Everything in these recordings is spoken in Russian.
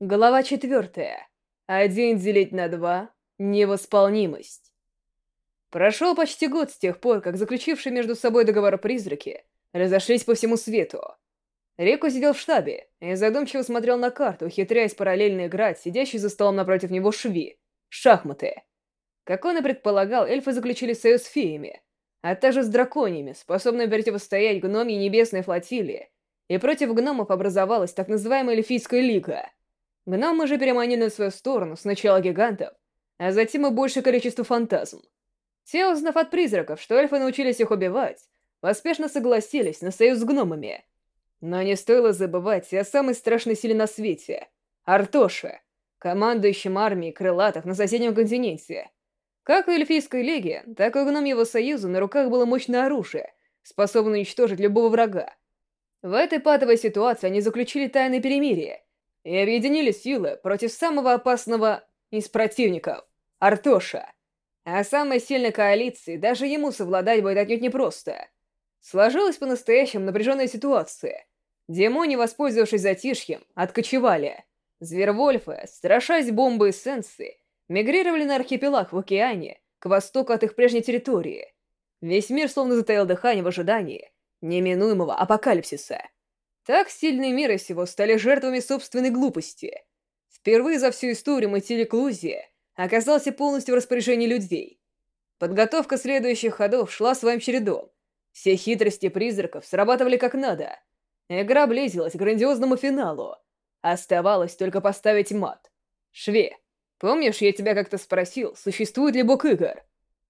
Глава 4. 1 делить на 2. Невосполнимость. Прошел почти год с тех пор, как заключившие между собой договор призраки разошлись по всему свету. Рико сидел в штабе и задумчиво смотрел на карту, ухитряясь параллельно играть сидящий за столом напротив него Шви, шахматы. Как он и предполагал, эльфы заключили союз с феями, а также с драконьями, способными противостоять гномьей небесной флотилии, и против гномов образовалась так называемая Эльфийская лига. Гномы же переманили на свою сторону сначала гигантов, а затем и большее количество фантазм. Те, узнав от призраков, что эльфы научились их убивать, поспешно согласились на союз с гномами. Но не стоило забывать и о самой страшной силе на свете — Артоше, командующем армией крылатых на соседнем континенте. Как у Эльфийской лиги, так и у гномьего союза на руках было мощное оружие, способное уничтожить любого врага. В этой патовой ситуации они заключили тайное перемирие и объединили силы против самого опасного из противников — Артоша. А самой сильной коалиции даже ему совладать будет отнюдь непросто. Сложилась по-настоящему напряженная ситуация. Демони, воспользовавшись затишьем, откочевали. Звервольфы, страшась бомбы эссенции, мигрировали на архипелаг в океане к востоку от их прежней территории. Весь мир словно затаил дыхание в ожидании неминуемого апокалипсиса. Так сильные мира сего стали жертвами собственной глупости. Впервые за всю историю материк Лузия оказался полностью в распоряжении людей. Подготовка следующих ходов шла своим чередом. Все хитрости призраков срабатывали как надо. Игра близилась к грандиозному финалу. Оставалось только поставить мат. Шве, помнишь, я тебя как-то спросил, существует ли бог игр?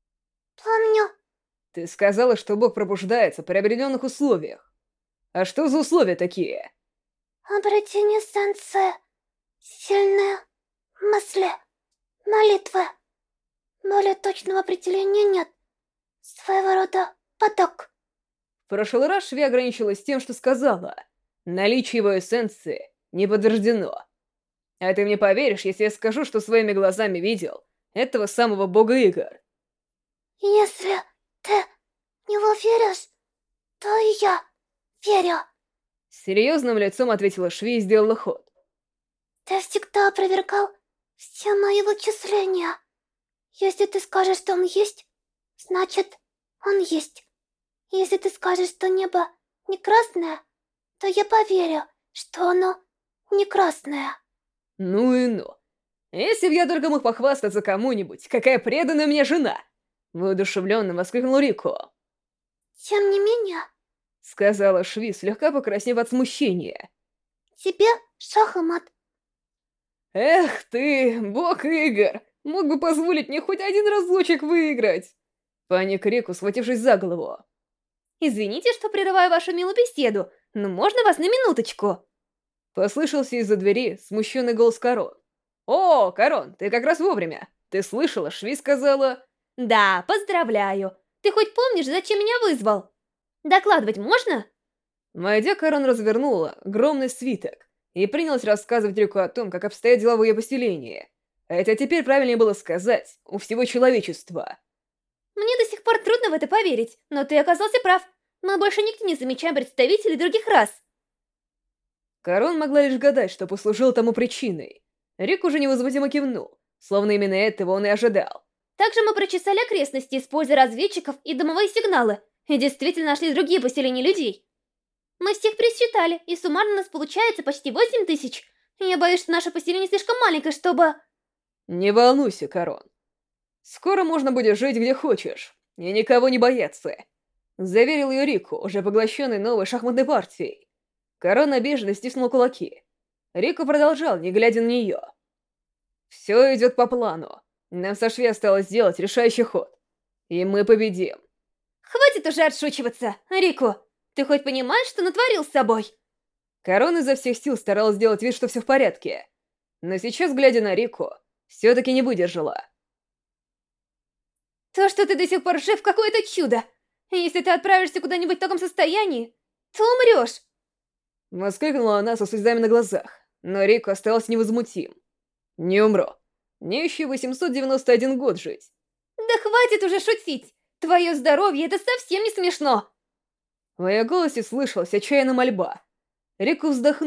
Помню. Ты сказала, что бог пробуждается при определенных условиях. А что за условия такие? Обретение эссенции, сильные мысли, молитвы. Более точного определения нет. Своего рода поток. В прошлый раз Шви ограничилась тем, что сказала. Наличие его эссенции не подтверждено. А ты мне поверишь, если я скажу, что своими глазами видел этого самого бога игр? Если ты в него веришь, то и я верю. С серьезным лицом ответила Шви и сделала ход. Ты всегда опровергал все мои вычисления. Если ты скажешь, что он есть, значит, он есть. Если ты скажешь, что небо не красное, то я поверю, что оно не красное. Ну и ну. Если б я только мог похвастаться кому-нибудь, какая преданная мне жена! Воодушевленно воскликнул Рико. Тем не менее, Сказала Шви, слегка покраснев от смущения. тебе шах и мат. Эх ты, бог игр! Мог бы позволить мне хоть один разочек выиграть! Паник Рико, схватившись за голову. Извините, что прерываю вашу милую беседу, но можно вас на минуточку? Послышался из-за двери смущенный голос Карон. «О, Карон, ты как раз вовремя! Ты слышала, Шви сказала...» Да, поздравляю. Ты хоть помнишь, зачем меня вызвал? Докладывать можно? Войдя, Карон развернула огромный свиток и принялась рассказывать Рику о том, как обстоят дела в ее поселении. Хотя теперь правильнее было сказать «у всего человечества». Мне до сих пор трудно в это поверить, но ты оказался прав. Мы больше нигде не замечаем представителей других рас. Карон могла лишь гадать, что послужило тому причиной. Рик уже невозмутимо кивнул, словно именно этого он и ожидал. Также мы прочесали окрестности, используя разведчиков и дымовые сигналы, и действительно нашли другие поселения людей. Мы всех пересчитали, и суммарно у нас получается почти 8000. Я боюсь, что наше поселение слишком маленькое, чтобы... Не волнуйся, Карон. Скоро можно будет жить где хочешь, и никого не бояться. Заверил ее Рику, уже поглощенный новой шахматной партией. Карон обиженно стиснул кулаки. Рику продолжал, не глядя на нее. Все идет по плану. Нам со Шви осталось сделать решающий ход. И мы победим. Хватит уже отшучиваться, Рику. Ты хоть понимаешь, что натворил с собой? Карон изо всех сил старалась сделать вид, что все в порядке. Но сейчас, глядя на Рику, все-таки не выдержала. То, что ты до сих пор жив, какое-то чудо. Если ты отправишься куда-нибудь в таком состоянии, то умрешь. Воскликнула она со слезами на глазах, но Рику остался невозмутим. Не умру. Мне еще 891 год жить. Да хватит уже шутить. Твое здоровье — это совсем не смешно. В ее голосе слышалась отчаянная мольба. Рику вздохнул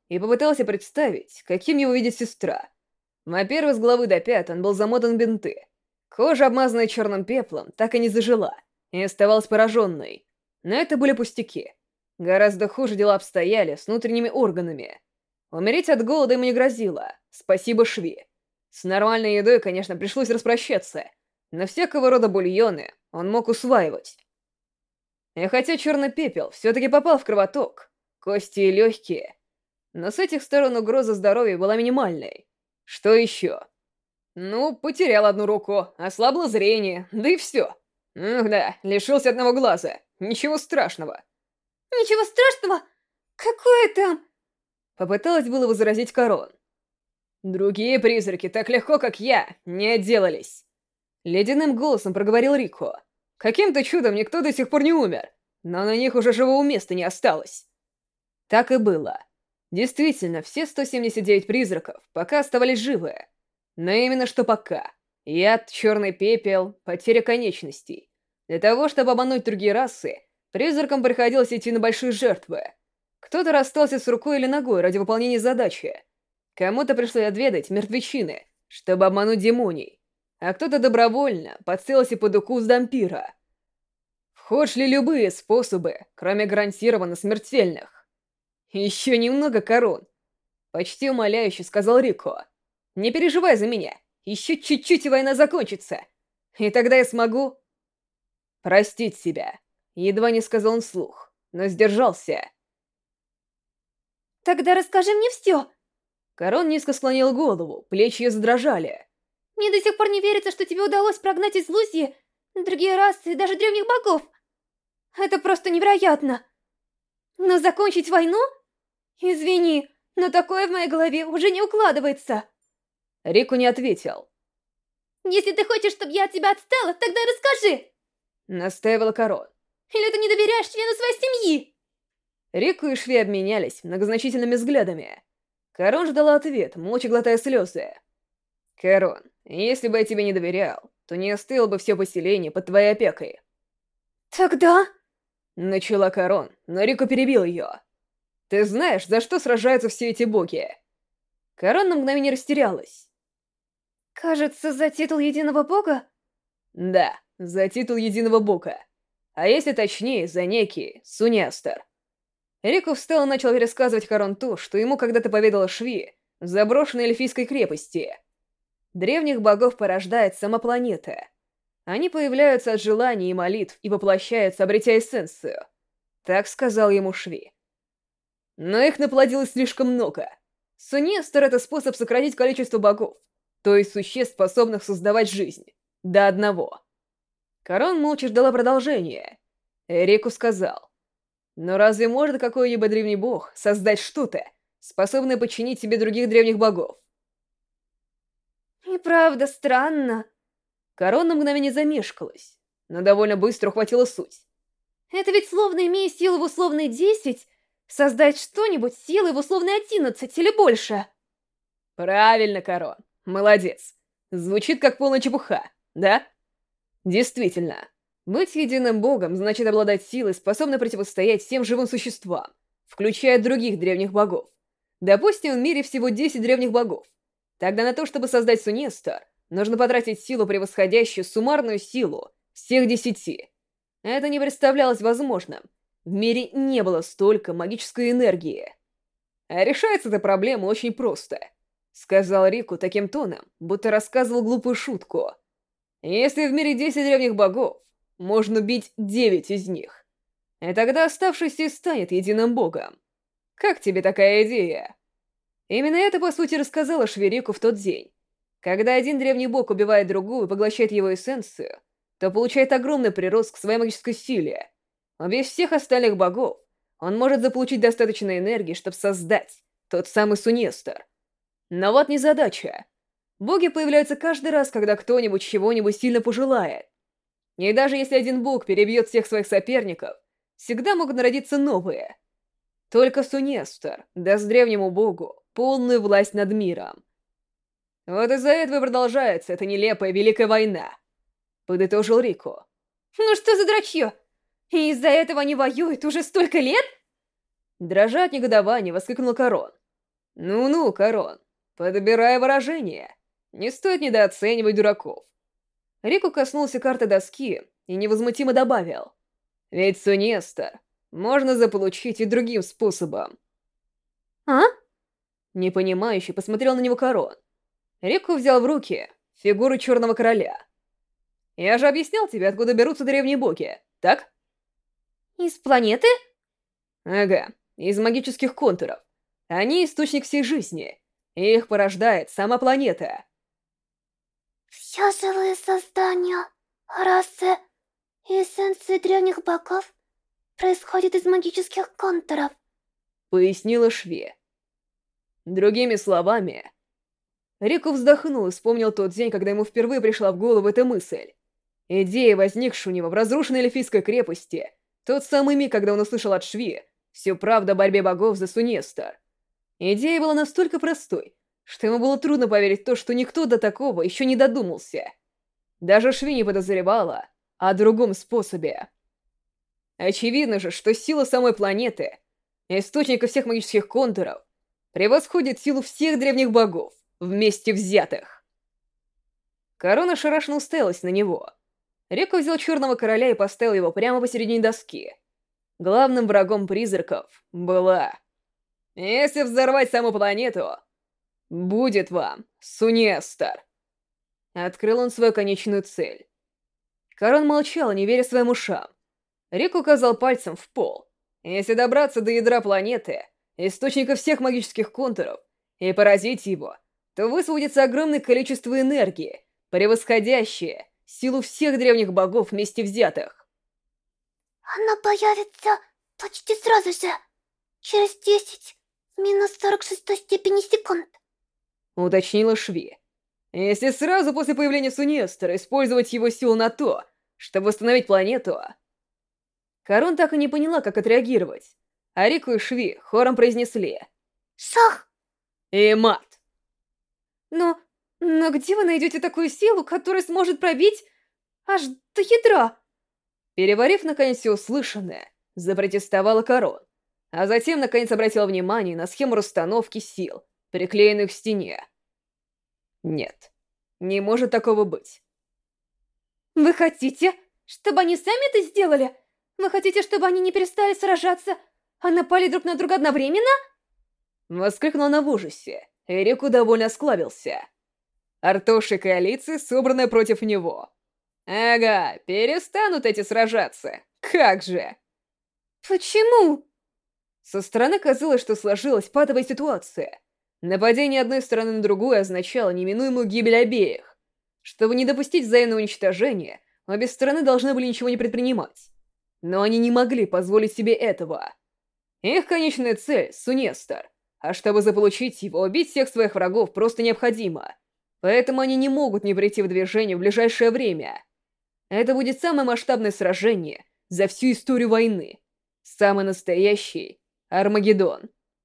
и попытался представить, каким его видит сестра. Во-первых, с головы до пят он был замотан в бинты. Кожа, обмазанная черным пеплом, так и не зажила, и оставалась пораженной. Но это были пустяки. Гораздо хуже дела обстояли с внутренними органами. Умереть от голода ему не грозило, спасибо Шви. С нормальной едой, конечно, пришлось распрощаться, но всякого рода бульоны он мог усваивать. И хотя черный пепел все-таки попал в кровоток, кости и легкие, но с этих сторон угроза здоровью была минимальной. Что еще? Ну, потерял одну руку, ослабло зрение, да и все. Ах да, лишился одного глаза. Ничего страшного. Ничего страшного? Какое там? Попыталась было возразить Корон. Другие призраки, так легко, как я, не отделались. Ледяным голосом проговорил Рико. Каким-то чудом никто до сих пор не умер, но на них уже живого места не осталось. Так и было. Действительно, все 179 призраков пока оставались живы. Но именно что пока. Яд, черный пепел, потеря конечностей. Для того, чтобы обмануть другие расы, призракам приходилось идти на большие жертвы. Кто-то расстался с рукой или ногой ради выполнения задачи. Кому-то пришлось отведать мертвечины, чтобы обмануть демоний. А кто-то добровольно подселился под укус дампира. В ход шли любые способы, кроме гарантированно смертельных. «Еще немного, Корон», — почти умоляюще сказал Рико. «Не переживай за меня, еще чуть-чуть и война закончится. И тогда я смогу...» «Простить себя», — едва не сказал он вслух, но сдержался. Тогда расскажи мне все. Корон низко склонил голову, плечи ее задрожали. Мне до сих пор не верится, что тебе удалось прогнать из Лузии другие расы и даже древних богов. Это просто невероятно. Но закончить войну? Извини, но такое в моей голове уже не укладывается. Рику не ответил. Если ты хочешь, чтобы я от тебя отстала, тогда расскажи. Настаивала Корон. Или ты не доверяешь члену своей семьи? Рику и Шви обменялись многозначительными взглядами. Корон ждала ответ, молча глотая слезы. «Корон, если бы я тебе не доверял, то не оставил бы все поселение под твоей опекой». Тогда... Начала Корон, но Рику перебил ее. «Ты знаешь, за что сражаются все эти боги?» Корон на мгновение растерялась. Кажется, за титул единого бога? Да, за титул единого бога. А если точнее, за некий Сунястер. Рику встал и начал пересказывать Корон то, что ему когда-то поведала Шви в заброшенной эльфийской крепости. Древних богов порождает сама планета. Они появляются от желаний и молитв и воплощаются, обретя эссенцию. Так сказал ему Шви. Но их наплодилось слишком много. Сунестер — это способ сократить количество богов, то есть существ, способных создавать жизнь, до одного. Корон молча ждала продолжения. Рику сказал. Но разве может какой-либо древний бог создать что-то, способное подчинить себе других древних богов? И правда странно. Корон на мгновение замешкалась, но довольно быстро ухватила суть. Это ведь словно имея силу в условной 10, создать что-нибудь силой в условной 11 или больше. Правильно, Корон. Молодец. Звучит как полная чепуха, да? Действительно. Быть единым богом значит обладать силой, способной противостоять всем живым существам, включая других древних богов. Допустим, в мире всего 10 древних богов. Тогда на то, чтобы создать Сунестер, нужно потратить силу, превосходящую суммарную силу всех 10. Это не представлялось возможным. В мире не было столько магической энергии. А решается эта проблема очень просто, сказал Рику таким тоном, будто рассказывал глупую шутку. Если в мире 10 древних богов, можно убить 9 из них. И тогда оставшийся и станет единым богом. Как тебе такая идея? Именно это, по сути, рассказала Шверику в тот день. Когда один древний бог убивает другую и поглощает его эссенцию, то получает огромный прирост к своей магической силе. Убив всех остальных богов, он может заполучить достаточно энергии, чтобы создать тот самый Сунестер. Но вот незадача. Боги появляются каждый раз, когда кто-нибудь чего-нибудь сильно пожелает. И даже если один бог перебьет всех своих соперников, всегда могут народиться новые. Только Сунестер даст древнему богу полную власть над миром. Вот из-за этого и продолжается эта нелепая Великая война, подытожил Рику. Ну что за дрочье? И из-за этого они воюют уже столько лет? Дрожа от негодования, воскликнул Корон. Ну-ну, Корон, подбирай выражение. Не стоит недооценивать дураков. Рику коснулся карты доски и невозмутимо добавил. Ведь Сунестер можно заполучить и другим способом. А? Непонимающе посмотрел на него Корон. Рику взял в руки фигуру Черного Короля. Я же объяснял тебе, откуда берутся древние боги, так? Из планеты? Ага, из магических контуров. Они источник всей жизни, и их порождает сама планета. Все живые создания, расы и эссенции древних богов происходят из магических контуров. Пояснила Шви. Другими словами, Рику вздохнул и вспомнил тот день, когда ему впервые пришла в голову эта мысль. Идея, возникшая у него в разрушенной эльфийской крепости, тот самый миг, когда он услышал от Шви всю правду о борьбе богов за Сунестер. Идея была настолько простой, что ему было трудно поверить в то, что никто до такого еще не додумался. Даже Шви не подозревала о другом способе. Очевидно же, что сила самой планеты, источника всех магических контуров, превосходит силу всех древних богов, вместе взятых. Корона шарашно уставилась на него. Рику взял Черного Короля и поставил его прямо посередине доски. Главным врагом призраков была... Если взорвать саму планету, будет вам Сунестер. Открыл он свою конечную цель. Корон молчал, не веря своим ушам. Рик указал пальцем в пол. Если добраться до ядра планеты, источника всех магических контуров, и поразить его, то высвободится огромное количество энергии, превосходящее силу всех древних богов вместе взятых. Она появится почти сразу же, через 10 минус 46 степени секунд. Уточнила Шви. Если сразу после появления Сунестера использовать его силу на то, чтобы восстановить планету... Корон так и не поняла, как отреагировать, а Рику и Шви хором произнесли Шах! «И мат!» Но где вы найдете такую силу, которая сможет пробить аж до ядра? Переварив, наконец, все услышанное, запротестовала Корон, а затем, наконец, обратила внимание на схему расстановки сил, приклеенную к стене. Нет, не может такого быть. Вы хотите, чтобы они сами это сделали? Вы хотите, чтобы они не перестали сражаться, а напали друг на друга одновременно? Воскликнула она в ужасе, и Рику довольно осклабился. Артоши коалиции, собранная против него. Ага, перестанут эти сражаться. Как же? Почему? Со стороны казалось, что сложилась патовая ситуация. Нападение одной стороны на другую означало неминуемую гибель обеих. Чтобы не допустить взаимного уничтожения, обе стороны должны были ничего не предпринимать. Но они не могли позволить себе этого. Их конечная цель — Сунестер, а чтобы заполучить его, убить всех своих врагов просто необходимо. Поэтому они не могут не прийти в движение в ближайшее время. Это будет самое масштабное сражение за всю историю войны. Самый настоящий Армагеддон.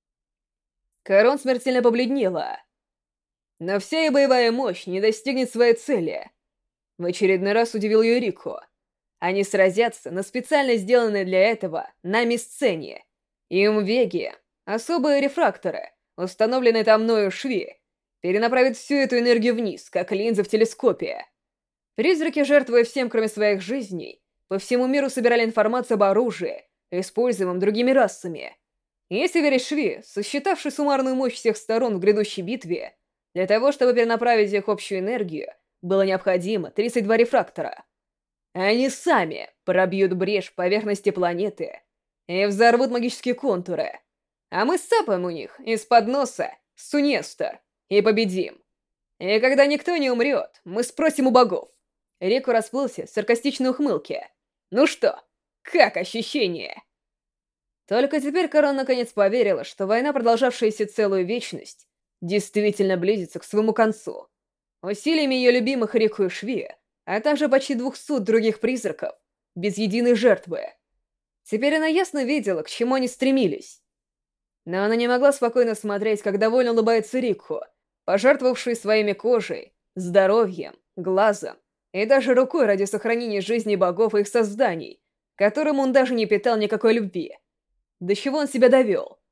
Корон смертельно побледнела. Но вся ее боевая мощь не достигнет своей цели. В очередной раз удивил ее Рико. Они сразятся на специально сделанной для этого нами сцене. Им веги, особые рефракторы, установленные там мною Шви, перенаправят всю эту энергию вниз, как линза в телескопе. Призраки, жертвуя всем, кроме своих жизней, по всему миру собирали информацию об оружии, используемом другими расами. Если верить Шви, сосчитавший суммарную мощь всех сторон в грядущей битве, для того, чтобы перенаправить их общую энергию, было необходимо 32 рефрактора. Они сами пробьют брешь в поверхности планеты и взорвут магические контуры, а мы сцапаем у них из-под носа Сунестер и победим. И когда никто не умрет, мы спросим у богов. Рику расплылся в саркастичной ухмылке. Ну что, как ощущение? Только теперь Корон наконец поверила, что война, продолжавшаяся целую вечность, действительно близится к своему концу. Усилиями ее любимых Рику и Шви, а также почти 200 других призраков, без единой жертвы. Теперь она ясно видела, к чему они стремились. Но она не могла спокойно смотреть, как довольно улыбается Рику, пожертвовавший своими кожей, здоровьем, глазом и даже рукой ради сохранения жизни богов и их созданий, которым он даже не питал никакой любви. До чего он себя довел?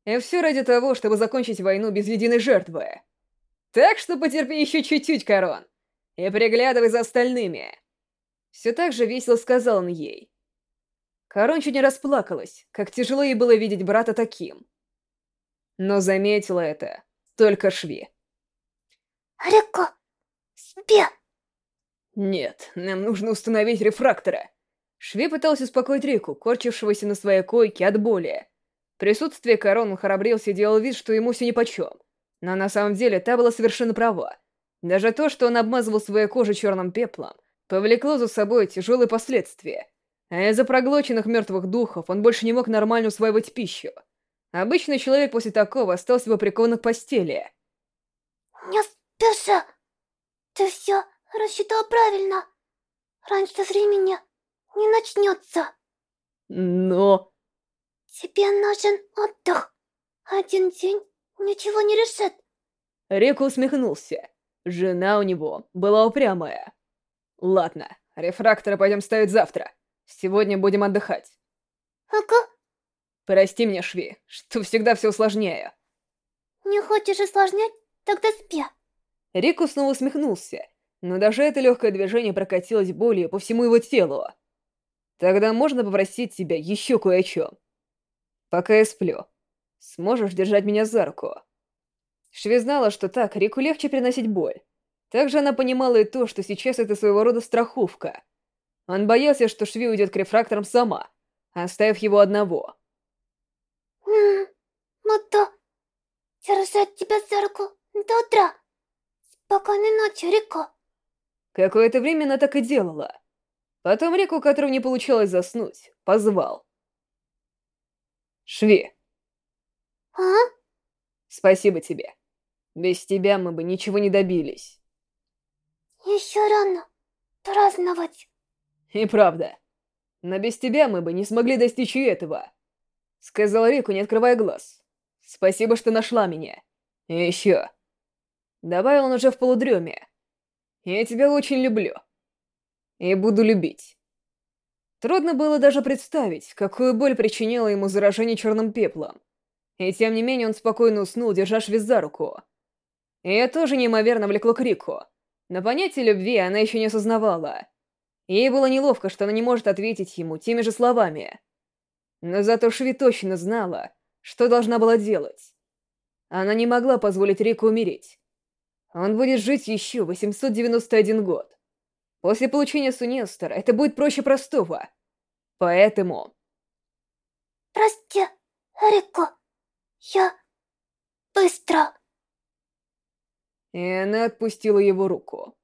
И все ради того, чтобы закончить войну без единой жертвы. Так что потерпи еще чуть-чуть, Корон, и приглядывай за остальными. Все так же весело сказал он ей. Корон чуть не расплакалась, как тяжело ей было видеть брата таким. Но заметила это только Шви. Рико, спи. Нет, нам нужно установить рефрактора. Шви пытался успокоить Рику, корчившегося на своей койке от боли. В присутствии Корон он храбрился и делал вид, что ему все нипочем. Но на самом деле та была совершенно права. Даже то, что он обмазывал свою кожу черным пеплом, повлекло за собой тяжелые последствия. А из-за проглоченных мертвых духов он больше не мог нормально усваивать пищу. Обычный человек после такого остался бы прикован к постели. Не спеши. Ты все рассчитал правильно. Раньше времени не начнется. Но... Тебе нужен отдых. Один день ничего не решит. Рико усмехнулся. Жена у него была упрямая. Ладно, рефрактора пойдем ставить завтра. Сегодня будем отдыхать. Ага, Прости меня, Шви, что всегда все усложняю. не хочешь усложнять? Тогда спи. Рико снова усмехнулся, но даже это легкое движение прокатилось болью по всему его телу. Тогда можно попросить тебя еще кое о чем. Пока я сплю, сможешь держать меня за руку? Шви знала, что так Рику легче переносить боль. Также она понимала и то, что сейчас это своего рода страховка. Он боялся, что Шви уйдет к рефракторам сама, оставив его одного. Буду держать тебя за руку до утра. Спокойной ночи, Рико. Какое-то время она так и делала. Потом Рику, которому не получалось заснуть, позвал. «Шви, А? спасибо тебе. Без тебя мы бы ничего не добились». Еще рано праздновать. «И правда. Но без тебя мы бы не смогли достичь и этого», — сказал Рику, не открывая глаз. «Спасибо, что нашла меня. И еще...» Добавил он уже в полудреме. «Я тебя очень люблю. И буду любить». Трудно было даже представить, какую боль причиняло ему заражение черным пеплом. И тем не менее он спокойно уснул, держа Шви за руку. И это тоже неимоверно влекло к Рику. Но понятие любви она еще не осознавала. Ей было неловко, что она не может ответить ему теми же словами. Но зато Шви точно знала, что должна была делать. Она не могла позволить Рику умереть. Он будет жить еще 891 год. После получения Сунестера это будет проще простого. Поэтому... Прости, Рико. Я быстро. И она отпустила его руку.